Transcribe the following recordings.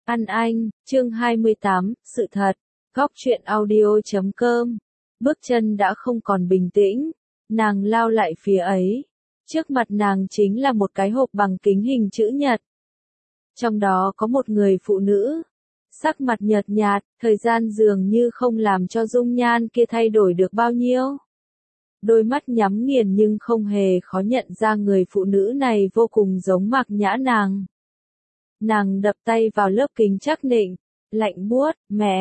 Ăn Anh, chương 28, sự thật, góc truyện audio.com. Bước chân đã không còn bình tĩnh, nàng lao lại phía ấy. Trước mặt nàng chính là một cái hộp bằng kính hình chữ nhật. Trong đó có một người phụ nữ. Sắc mặt nhợt nhạt, thời gian dường như không làm cho dung nhan kia thay đổi được bao nhiêu. Đôi mắt nhắm nghiền nhưng không hề khó nhận ra người phụ nữ này vô cùng giống Mạc Nhã nàng. Nàng đập tay vào lớp kính trắc nịnh, lạnh buốt,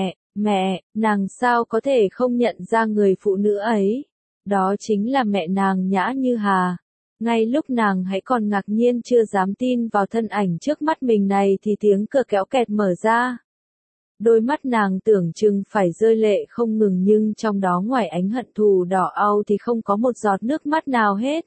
mẹ, nàng sao có thể không nhận ra người phụ nữ ấy? Đó chính là mẹ nàng Nhã Như Hà. Ngay lúc nàng hãy còn ngạc nhiên chưa dám tin vào thân ảnh trước mắt mình này thì tiếng cửa kéo kẹt mở ra. Đôi mắt nàng tưởng chừng phải rơi lệ không ngừng nhưng trong đó ngoài ánh hận thù đỏ au thì không có một giọt nước mắt nào hết.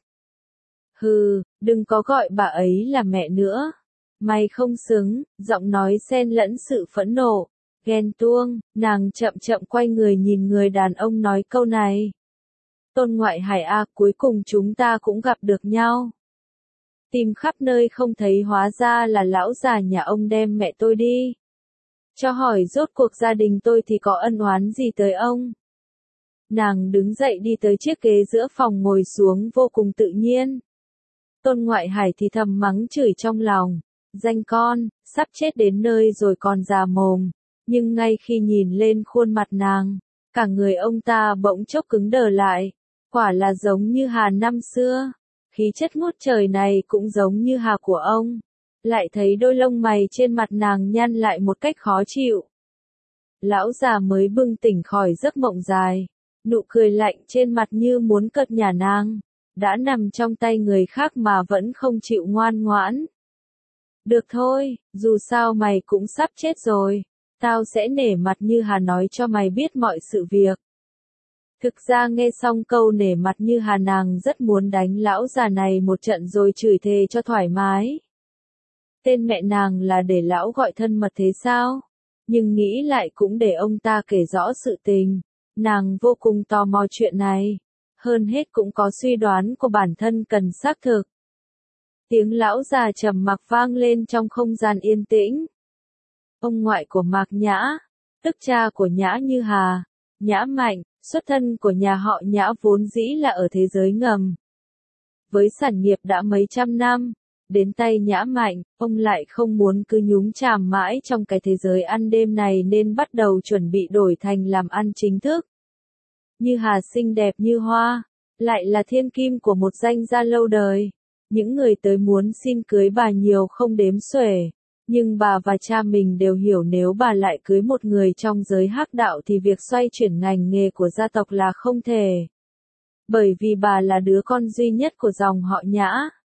Hừ, đừng có gọi bà ấy là mẹ nữa. Mày không xứng, giọng nói xen lẫn sự phẫn nộ, ghen tuông, nàng chậm chậm quay người nhìn người đàn ông nói câu này. Tôn Ngoại Hải à, cuối cùng chúng ta cũng gặp được nhau. Tìm khắp nơi không thấy hóa ra là lão già nhà ông đem mẹ tôi đi. Cho hỏi rốt cuộc gia đình tôi thì có ân oán gì tới ông? Nàng đứng dậy đi tới chiếc ghế giữa phòng ngồi xuống vô cùng tự nhiên. Tôn Ngoại Hải thì thầm mắng chửi trong lòng. Danh con, sắp chết đến nơi rồi còn già mồm. Nhưng ngay khi nhìn lên khuôn mặt nàng, cả người ông ta bỗng chốc cứng đờ lại. Quả là giống như Hà năm xưa. Khí chất ngút trời này cũng giống như Hà của ông. Lại thấy đôi lông mày trên mặt nàng nhăn lại một cách khó chịu. Lão già mới bừng tỉnh khỏi giấc mộng dài. Nụ cười lạnh trên mặt như muốn cợt nhả nàng. Đã nằm trong tay người khác mà vẫn không chịu ngoan ngoãn. Được thôi, dù sao mày cũng sắp chết rồi. Tao sẽ nể mặt Như Hà nói cho mày biết mọi sự việc. Thực ra nghe xong câu nể mặt Như Hà nàng rất muốn đánh lão già này một trận rồi chửi thề cho thoải mái. Tên mẹ nàng là để lão gọi thân mật thế sao? Nhưng nghĩ lại cũng để ông ta kể rõ sự tình. Nàng vô cùng tò mò chuyện này. Hơn hết cũng có suy đoán của bản thân cần xác thực. Tiếng lão già trầm mặc vang lên trong không gian yên tĩnh. Ông ngoại của Mạc Nhã, tức cha của Nhã Như Hà, Nhã Mạnh, xuất thân của nhà họ Nhã vốn dĩ là ở thế giới ngầm. Với sản nghiệp đã mấy trăm năm, đến tay Nhã Mạnh, ông lại không muốn cứ nhúng chàm mãi trong cái thế giới ăn đêm này nên bắt đầu chuẩn bị đổi thành làm ăn chính thức. Như Hà xinh đẹp như hoa, lại là thiên kim của một danh gia lâu đời. Những người tới muốn xin cưới bà nhiều không đếm xuể, nhưng bà và cha mình đều hiểu nếu bà lại cưới một người trong giới hắc đạo thì việc xoay chuyển ngành nghề của gia tộc là không thể. Bởi vì bà là đứa con duy nhất của dòng họ Nhã.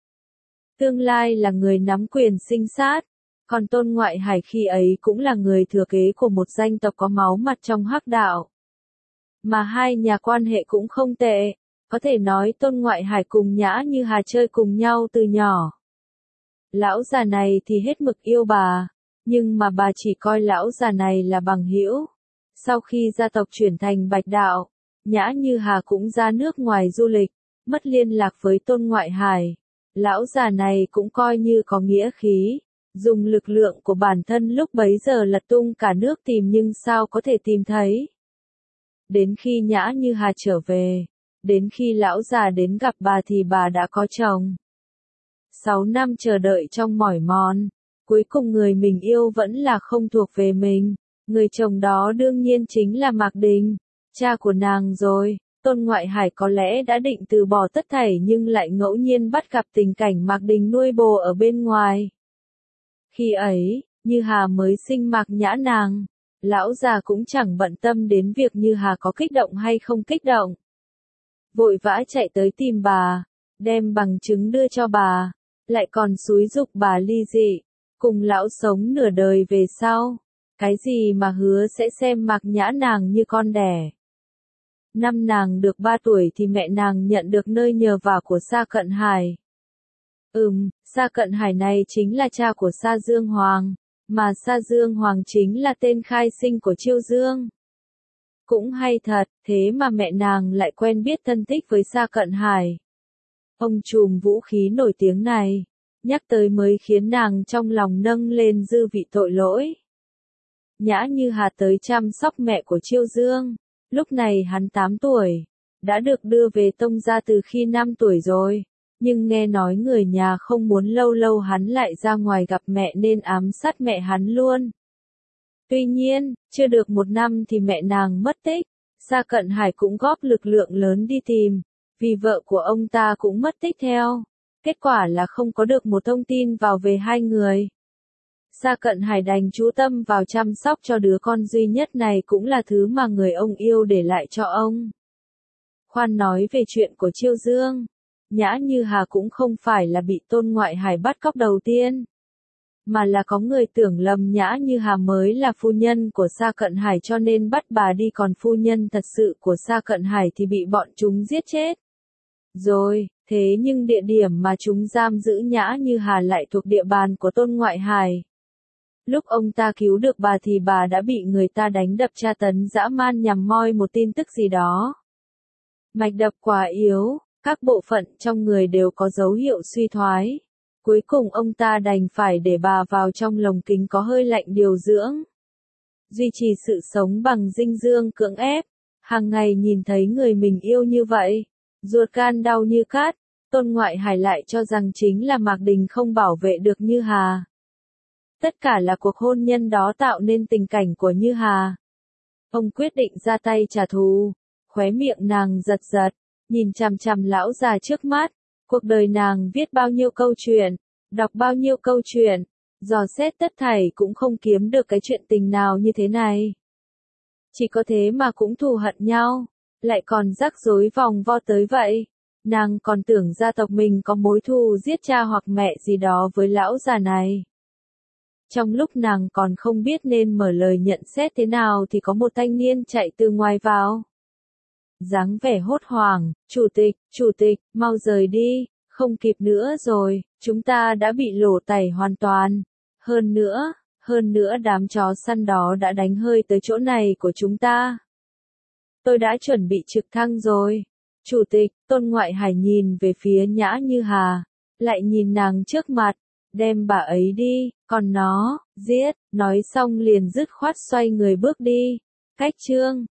Tương lai là người nắm quyền sinh sát, còn Tôn Ngoại Hải khi ấy cũng là người thừa kế của một danh tộc có máu mặt trong hắc đạo. Mà hai nhà quan hệ cũng không tệ. Có thể nói Tôn Ngoại Hải cùng Nhã Như Hà chơi cùng nhau từ nhỏ. Lão già này thì hết mực yêu bà, nhưng mà bà chỉ coi lão già này là bằng hữu. Sau khi gia tộc chuyển thành Bạch đạo, Nhã Như Hà cũng ra nước ngoài du lịch, mất liên lạc với Tôn Ngoại Hải. Lão già này cũng coi như có nghĩa khí, dùng lực lượng của bản thân lúc bấy giờ lật tung cả nước tìm nhưng sao có thể tìm thấy. Đến khi Nhã Như Hà trở về, đến khi lão già đến gặp bà thì bà đã có chồng. 6 năm chờ đợi trong mỏi mòn, cuối cùng người mình yêu vẫn là không thuộc về mình. Người chồng đó đương nhiên chính là Mạc Đình, cha của nàng rồi. Tôn Ngoại Hải có lẽ đã định từ bỏ tất thảy nhưng lại ngẫu nhiên bắt gặp tình cảnh Mạc Đình nuôi bồ ở bên ngoài. Khi ấy, Như Hà mới sinh Mạc Nhã nàng, lão già cũng chẳng bận tâm đến việc Như Hà có kích động hay không kích động. Vội vã chạy tới tìm bà, đem bằng chứng đưa cho bà, lại còn xúi giục bà ly dị, cùng lão sống nửa đời về sau. Cái gì mà hứa sẽ xem Mạc Nhã nàng như con đẻ. Năm nàng được 3 tuổi thì mẹ nàng nhận được nơi nhờ vả của Sa Cận Hải. Sa Cận Hải này chính là cha của Sa Dương Hoàng, mà Sa Dương Hoàng chính là tên khai sinh của Chiêu Dương. Cũng hay thật, thế mà mẹ nàng lại quen biết thân thích với Sa Cận Hải. Ông trùm vũ khí nổi tiếng này, nhắc tới mới khiến nàng trong lòng nâng lên dư vị tội lỗi. Nhã Như Hà tới chăm sóc mẹ của Chiêu Dương. Lúc này hắn 8 tuổi, đã được đưa về tông gia từ khi 5 tuổi rồi. Nhưng nghe nói người nhà không muốn lâu lâu hắn lại ra ngoài gặp mẹ nên ám sát mẹ hắn luôn. Tuy nhiên, chưa được 1 năm thì mẹ nàng mất tích. Sa Cận Hải cũng góp lực lượng lớn đi tìm, vì vợ của ông ta cũng mất tích theo. Kết quả là không có được một thông tin vào về hai người. Sa Cận Hải đành chú tâm vào chăm sóc cho đứa con duy nhất này, cũng là thứ mà người ông yêu để lại cho ông. Khoan nói về chuyện của Chiêu Dương, Nhã Như Hà cũng không phải là bị Tôn Ngoại Hải bắt cóc đầu tiên, mà là có người tưởng lầm Nhã Như Hà mới là phu nhân của Sa Cận Hải cho nên bắt bà đi, còn phu nhân thật sự của Sa Cận Hải thì bị bọn chúng giết chết. Rồi, thế nhưng địa điểm mà chúng giam giữ Nhã Như Hà lại thuộc địa bàn của Tôn Ngoại Hải. Lúc ông ta cứu được bà thì bà đã bị người ta đánh đập tra tấn dã man nhằm moi một tin tức gì đó. Mạch đập quá yếu, các bộ phận trong người đều có dấu hiệu suy thoái. Cuối cùng ông ta đành phải để bà vào trong lồng kính có hơi lạnh điều dưỡng. Duy trì sự sống bằng dinh dưỡng cưỡng ép. Hàng ngày nhìn thấy người mình yêu như vậy, ruột gan đau như cát. Tôn Ngoại Hải lại cho rằng chính là Mạc Đình không bảo vệ được Như Hà. Tất cả là cuộc hôn nhân đó tạo nên tình cảnh của Như Hà. Ông quyết định ra tay trả thù. Khóe miệng nàng giật giật, nhìn chằm chằm lão già trước mắt. Cuộc đời nàng viết bao nhiêu câu chuyện, đọc bao nhiêu câu chuyện, dò xét tất thảy cũng không kiếm được cái chuyện tình nào như thế này. Chỉ có thế mà cũng thù hận nhau, lại còn rắc rối vòng vo tới vậy. Nàng còn tưởng gia tộc mình có mối thù giết cha hoặc mẹ gì đó với lão già này. Trong lúc nàng còn không biết nên mở lời nhận xét thế nào thì có một thanh niên chạy từ ngoài vào. Dáng vẻ hốt hoảng, chủ tịch, mau rời đi, không kịp nữa rồi, chúng ta đã bị lổ tẩy hoàn toàn. Hơn nữa đám chó săn đó đã đánh hơi tới chỗ này của chúng ta. Tôi đã chuẩn bị trực thăng rồi. Chủ tịch, Tôn Ngoại Hải nhìn về phía Nhã Như Hà, lại nhìn nàng trước mặt, đem bà ấy đi, còn nó, giết, nói xong liền dứt khoát xoay người bước đi. Cách chương